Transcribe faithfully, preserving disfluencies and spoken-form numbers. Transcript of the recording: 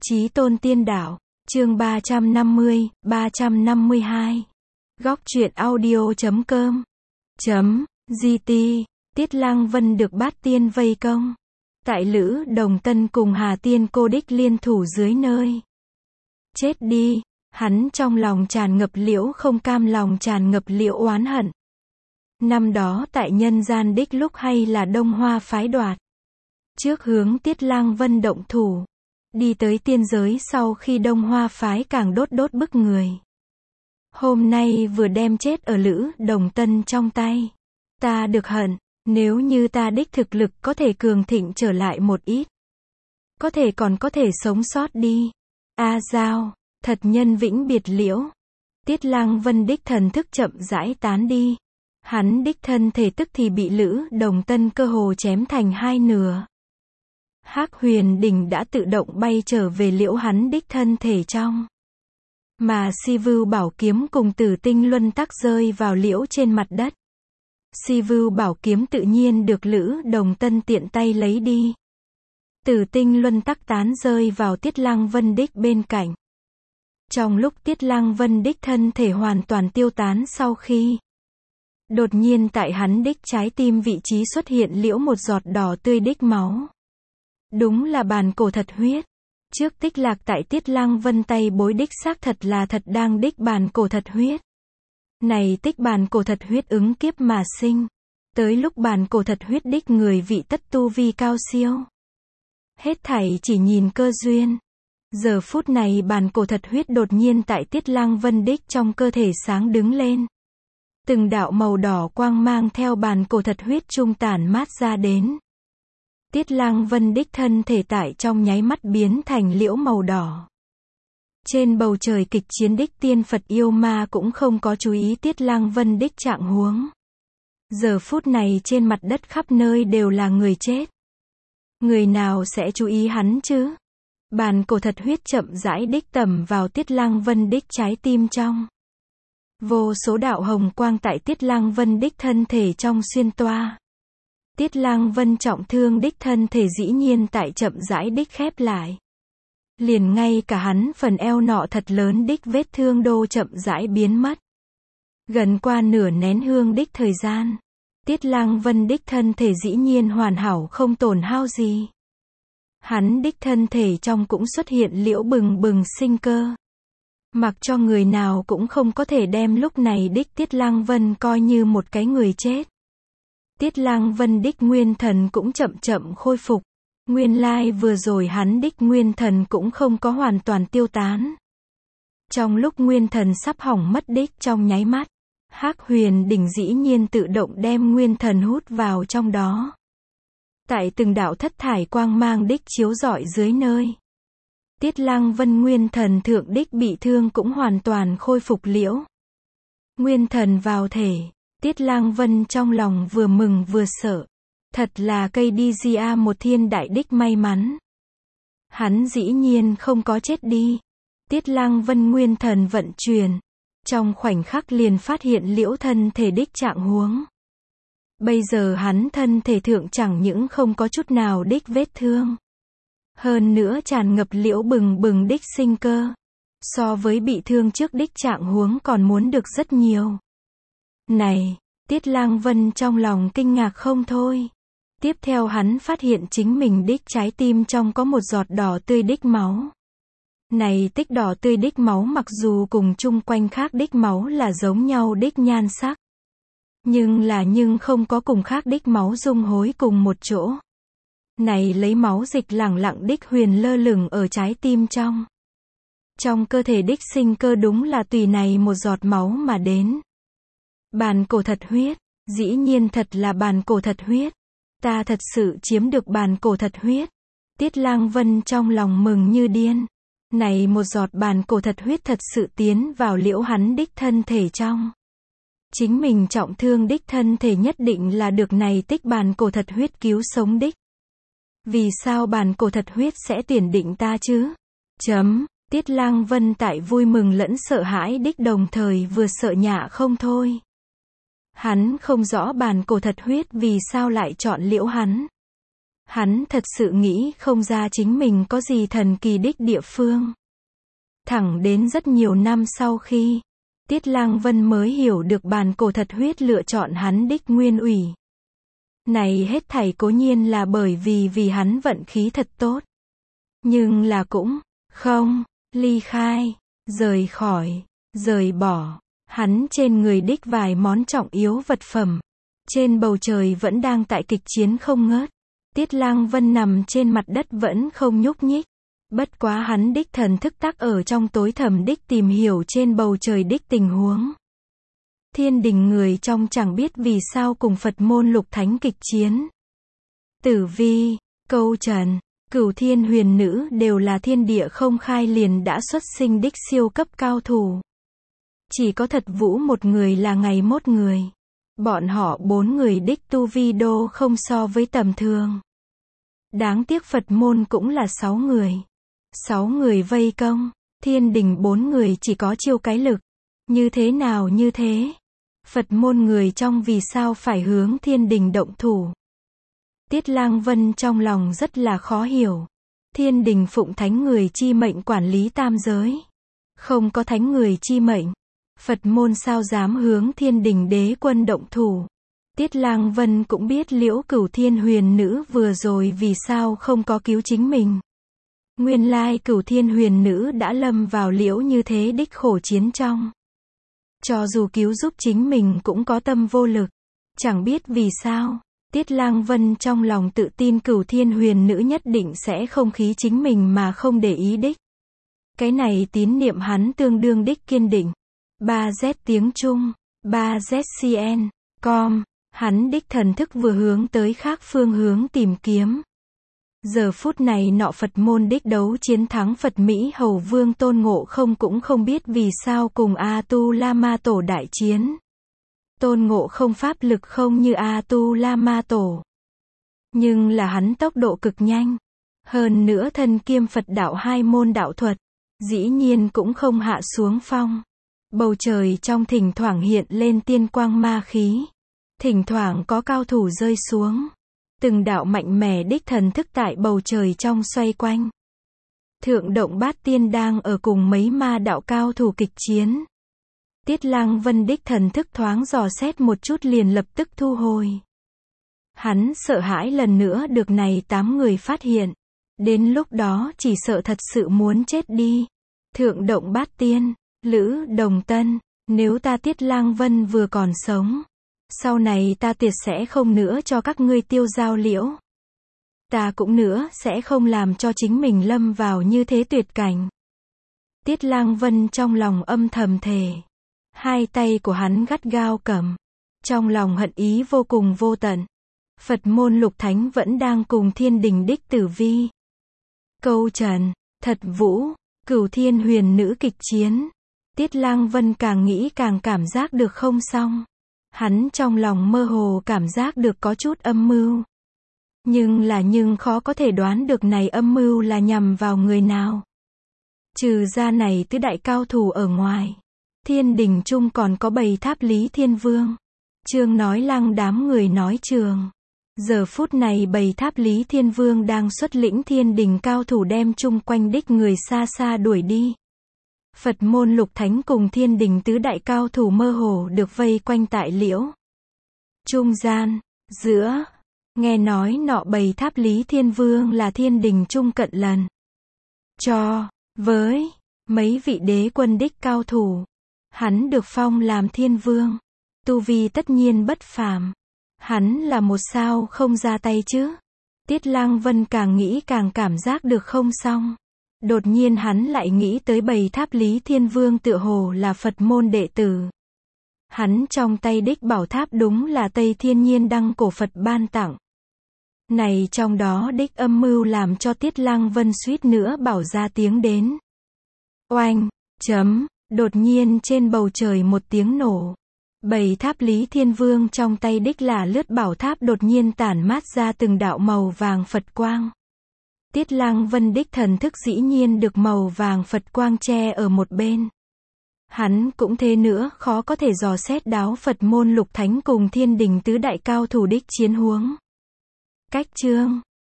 Chí tôn tiên đạo, chương ba trăm năm mươi, ba trăm năm mươi hai. Góc truyện audio chấm com. Chấm, giê tê, Tiết Lăng Vân được Bát Tiên vây công. Tại Lữ Đồng Tân cùng Hà Tiên Cô Đích liên thủ dưới nơi. Chết đi, hắn trong lòng tràn ngập liễu không cam lòng tràn ngập liễu oán hận. Năm đó tại nhân gian đích lúc hay là Đông Hoa phái đoạt. Trước hướng Tiết Lăng Vân động thủ. Đi tới tiên giới sau khi Đông Hoa phái càng đốt đốt bức người. Hôm nay vừa đem chết ở Lữ Đồng Tân trong tay. Ta được hận, nếu như ta đích thực lực có thể cường thịnh trở lại một ít. Có thể còn có thể sống sót đi. A Giao, thật nhân vĩnh biệt liễu. Tiết Lăng Vân đích thần thức chậm rãi tán đi. Hắn đích thân thể tức thì bị Lữ Đồng Tân cơ hồ chém thành hai nửa. Hắc Huyền Đỉnh đã tự động bay trở về liễu hắn đích thân thể trong. Mà Si Vưu Bảo Kiếm cùng Tử Tinh Luân Tắc rơi vào liễu trên mặt đất. Si Vưu Bảo Kiếm tự nhiên được Lữ Đồng Tân tiện tay lấy đi. Tử Tinh Luân Tắc tán rơi vào Tiết Lăng Vân đích bên cạnh. Trong lúc Tiết Lăng Vân đích thân thể hoàn toàn tiêu tán sau khi. Đột nhiên tại hắn đích trái tim vị trí xuất hiện liễu một giọt đỏ tươi đích máu. Đúng là bàn cổ thật huyết. Trước tích lạc tại Tiết Lăng Vân tay bối đích xác thật là thật đang đích bàn cổ thật huyết. Này tích bàn cổ thật huyết ứng kiếp mà sinh. Tới lúc bàn cổ thật huyết đích người vị tất tu vi cao siêu. Hết thảy chỉ nhìn cơ duyên. Giờ phút này bàn cổ thật huyết đột nhiên tại Tiết Lăng Vân đích trong cơ thể sáng đứng lên. Từng đạo màu đỏ quang mang theo bàn cổ thật huyết trung tản mát ra đến. Tiết Lăng Vân đích thân thể tại trong nháy mắt biến thành liễu màu đỏ. Trên bầu trời kịch chiến đích tiên Phật yêu ma cũng không có chú ý Tiết Lăng Vân đích trạng huống. Giờ phút này trên mặt đất khắp nơi đều là người chết. Người nào sẽ chú ý hắn chứ? Bàn cổ thật huyết chậm rãi đích tầm vào Tiết Lăng Vân đích trái tim trong. Vô số đạo hồng quang tại Tiết Lăng Vân đích thân thể trong xuyên toa. Tiết Lăng Vân trọng thương đích thân thể dĩ nhiên tại chậm rãi đích khép lại. Liền ngay cả hắn phần eo nọ thật lớn đích vết thương đô chậm rãi biến mất. Gần qua nửa nén hương đích thời gian. Tiết Lăng Vân đích thân thể dĩ nhiên hoàn hảo không tổn hao gì. Hắn đích thân thể trong cũng xuất hiện liễu bừng bừng sinh cơ. Mặc cho người nào cũng không có thể đem lúc này đích Tiết Lăng Vân coi như một cái người chết. Tiết Lăng Vân đích nguyên thần cũng chậm chậm khôi phục. Nguyên lai vừa rồi hắn đích nguyên thần cũng không có hoàn toàn tiêu tán. Trong lúc nguyên thần sắp hỏng mất đích trong nháy mắt, Hắc Huyền Đỉnh dĩ nhiên tự động đem nguyên thần hút vào trong đó. Tại từng đạo thất thải quang mang đích chiếu rọi dưới nơi. Tiết Lăng Vân nguyên thần thượng đích bị thương cũng hoàn toàn khôi phục liễu. Nguyên thần vào thể. Tiết Lăng Vân trong lòng vừa mừng vừa sợ. Thật là cây đi di a một thiên đại đích may mắn. Hắn dĩ nhiên không có chết đi. Tiết Lăng Vân nguyên thần vận chuyển. Trong khoảnh khắc liền phát hiện liễu thân thể đích trạng huống. Bây giờ hắn thân thể thượng chẳng những không có chút nào đích vết thương. Hơn nữa tràn ngập liễu bừng bừng đích sinh cơ. So với bị thương trước đích trạng huống còn muốn được rất nhiều. Này, Tiết Lăng Vân trong lòng kinh ngạc không thôi. Tiếp theo hắn phát hiện chính mình đích trái tim trong có một giọt đỏ tươi đích máu. Này tích đỏ tươi đích máu mặc dù cùng chung quanh khác đích máu là giống nhau đích nhan sắc. Nhưng là nhưng không có cùng khác đích máu dung hối cùng một chỗ. Này lấy máu dịch lẳng lặng đích huyền lơ lửng ở trái tim trong. Trong cơ thể đích sinh cơ đúng là tùy này một giọt máu mà đến. Bàn cổ thật huyết, dĩ nhiên thật là bàn cổ thật huyết. Ta thật sự chiếm được bàn cổ thật huyết. Tiết Lăng Vân trong lòng mừng như điên. Này một giọt bàn cổ thật huyết thật sự tiến vào liễu hắn đích thân thể trong. Chính mình trọng thương đích thân thể nhất định là được này tích bàn cổ thật huyết cứu sống đích. Vì sao bàn cổ thật huyết sẽ tuyển định ta chứ? Chấm, Tiết Lăng Vân tại vui mừng lẫn sợ hãi đích đồng thời vừa sợ nhạ không thôi. Hắn không rõ bàn cổ thật huyết vì sao lại chọn liễu hắn. Hắn thật sự nghĩ không ra chính mình có gì thần kỳ đích địa phương. Thẳng đến rất nhiều năm sau khi Tiết Lang Vân mới hiểu được bàn cổ thật huyết lựa chọn hắn đích nguyên ủy. Này hết thảy cố nhiên là bởi vì vì hắn vận khí thật tốt. Nhưng là cũng không ly khai, rời khỏi, rời bỏ hắn trên người đích vài món trọng yếu vật phẩm. Trên bầu trời vẫn đang tại kịch chiến không ngớt. Tiết Lang Vân nằm trên mặt đất vẫn không nhúc nhích. Bất quá hắn đích thần thức tắc ở trong tối thẳm đích tìm hiểu trên bầu trời đích tình huống. Thiên đình người trong chẳng biết vì sao cùng Phật môn lục thánh kịch chiến. Tử Vi, Câu Trần, Cửu Thiên Huyền Nữ đều là thiên địa không khai liền đã xuất sinh đích siêu cấp cao thủ. Chỉ có Thật Vũ một người là ngày mốt người. Bọn họ bốn người đích tu vi đô không so với tầm thường. Đáng tiếc Phật môn cũng là sáu người. Sáu người vây công, thiên đình bốn người chỉ có chiêu cái lực. Như thế nào như thế? Phật môn người trong vì sao phải hướng thiên đình động thủ? Tiết Lang Vân trong lòng rất là khó hiểu. Thiên đình phụng thánh người chi mệnh quản lý tam giới. Không có thánh người chi mệnh. Phật môn sao dám hướng thiên đình đế quân động thủ? Tiết Lang Vân cũng biết Liễu Cửu Thiên Huyền Nữ vừa rồi vì sao không có cứu chính mình. Nguyên lai Cửu Thiên Huyền Nữ đã lâm vào liễu như thế đích khổ chiến trong. Cho dù cứu giúp chính mình cũng có tâm vô lực. Chẳng biết vì sao, Tiết Lang Vân trong lòng tự tin Cửu Thiên Huyền Nữ nhất định sẽ không khí chính mình mà không để ý đích. Cái này tín niệm hắn tương đương đích kiên định. ba Z tiếng Trung, ba Z C N, com, hắn đích thần thức vừa hướng tới khác phương hướng tìm kiếm. Giờ phút này nọ Phật môn đích đấu chiến thắng Phật Mỹ Hầu Vương Tôn Ngộ Không cũng không biết vì sao cùng A Tu La Ma Tổ đại chiến. Tôn Ngộ Không pháp lực không như A Tu La Ma Tổ. Nhưng là hắn tốc độ cực nhanh. Hơn nữa thân kiêm Phật đạo hai môn đạo thuật. Dĩ nhiên cũng không hạ xuống phong. Bầu trời trong thỉnh thoảng hiện lên tiên quang ma khí. Thỉnh thoảng có cao thủ rơi xuống. Từng đạo mạnh mẽ đích thần thức tại bầu trời trong xoay quanh. Thượng động bát tiên đang ở cùng mấy ma đạo cao thủ kịch chiến. Tiết Lang Vân đích thần thức thoáng dò xét một chút liền lập tức thu hồi. Hắn sợ hãi lần nữa được này tám người phát hiện. Đến lúc đó chỉ sợ thật sự muốn chết đi. Thượng động bát tiên, Lữ Đồng Tân, nếu ta Tiết Lang Vân vừa còn sống. Sau này ta tuyệt sẽ không nữa cho các ngươi tiêu giao liễu. Ta cũng nữa sẽ không làm cho chính mình lâm vào như thế tuyệt cảnh. Tiết Lang Vân trong lòng âm thầm thề. Hai tay của hắn gắt gao cầm. Trong lòng hận ý vô cùng vô tận. Phật môn lục thánh vẫn đang cùng thiên đình đích Tử Vi, Câu Trần, Thật Vũ, Cửu Thiên Huyền Nữ kịch chiến. Tiết Lang Vân càng nghĩ càng cảm giác được không xong. Hắn trong lòng mơ hồ cảm giác được có chút âm mưu. Nhưng là nhưng khó có thể đoán được này âm mưu là nhằm vào người nào. Trừ ra này tứ đại cao thủ ở ngoài. Thiên đình chung còn có bầy tháp Lý Thiên Vương. Chương nói lăng đám người nói trường. Giờ phút này bầy tháp Lý Thiên Vương đang xuất lĩnh thiên đình cao thủ đem chung quanh đích người xa xa đuổi đi. Phật môn lục thánh cùng thiên đình tứ đại cao thủ mơ hồ được vây quanh tại liễu trung gian, giữa, nghe nói nọ bầy tháp Lý Thiên Vương là thiên đình trung cận lần. Cho, với, mấy vị đế quân đích cao thủ, hắn được phong làm thiên vương, tu vi tất nhiên bất phàm. Hắn là một sao không ra tay chứ. Tiết Lang Vân càng nghĩ càng cảm giác được không xong. Đột nhiên hắn lại nghĩ tới bầy tháp Lý Thiên Vương tựa hồ là Phật môn đệ tử. Hắn trong tay đích bảo tháp đúng là Tây Thiên Nhiên Đăng cổ Phật ban tặng. Này trong đó đích âm mưu làm cho Tiết Lang Vân suýt nữa bảo ra tiếng đến. Oanh, chấm, đột nhiên trên bầu trời một tiếng nổ. Bầy tháp Lý Thiên Vương trong tay đích là lướt bảo tháp đột nhiên tản mát ra từng đạo màu vàng Phật quang. Tiết Lang Vân đích thần thức dĩ nhiên được màu vàng Phật quang che ở một bên. Hắn cũng thế nữa khó có thể dò xét đáo Phật môn lục thánh cùng thiên đình tứ đại cao thủ đích chiến huống. Cách chương